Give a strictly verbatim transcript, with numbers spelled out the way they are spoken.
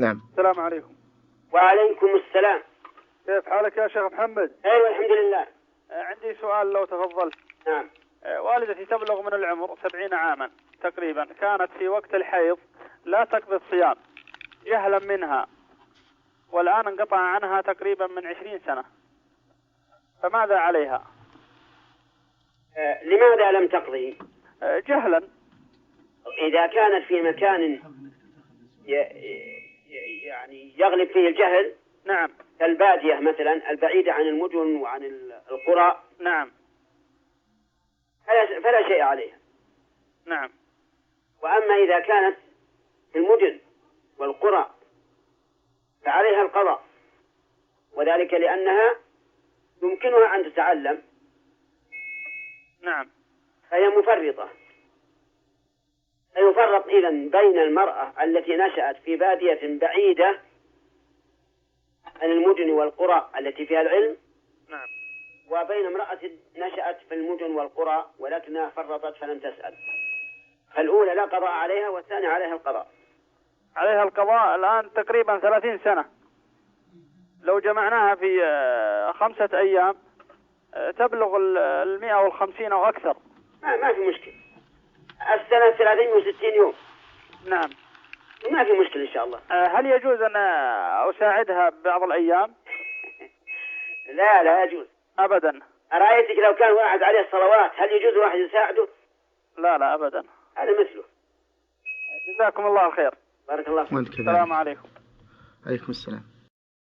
نعم. السلام عليكم. وعليكم السلام. كيف حالك يا شيخ محمد؟ ايوه الحمد لله. عندي سؤال لو تفضل. نعم. والدتي تبلغ من العمر سبعين عاما تقريبا، كانت في وقت الحيض لا تقضي الصيام جهلا منها، والآن انقطع عنها تقريبا من عشرين سنة، فماذا عليها؟ آه لماذا لم تقضي؟ آه جهلا. إذا كانت في مكان يعني يغلب فيه الجهل. نعم. كالبادية مثلا البعيدة عن المدن وعن القرى. نعم. فلا, فلا شيء عليها. نعم. وأما إذا كانت في المدن والقرى فعليها القضاء، وذلك لأنها يمكنها أن تتعلم. نعم. فهي مفرطة. فيفرق إذن بين المرأة التي نشأت في بادية بعيدة عن المدن والقرى التي فيها العلم. نعم. وبين امرأة نشأت في المدن والقرى ولكنها فرطت فلم تسأل. فالأولى لا قضاء عليها والثانية عليها القضاء. عليها القضاء الآن تقريبا ثلاثين سنة، لو جمعناها في خمسة أيام تبلغ المئة والخمسين أو أكثر. ما, ما في مشكلة. السنة ثلاثين وستين يوم. نعم. ما في مشكلة إن شاء الله. هل يجوز أن أساعدها بعض الأيام؟ لا لا يجوز أبدا. أرأيتك لو كان واحد عليه الصلوات هل يجوز واحد يساعده؟ لا لا أبدا. هذا مثله. جزاكم الله الخير. بارك الله فيك. السلام عليكم. عليكم السلام.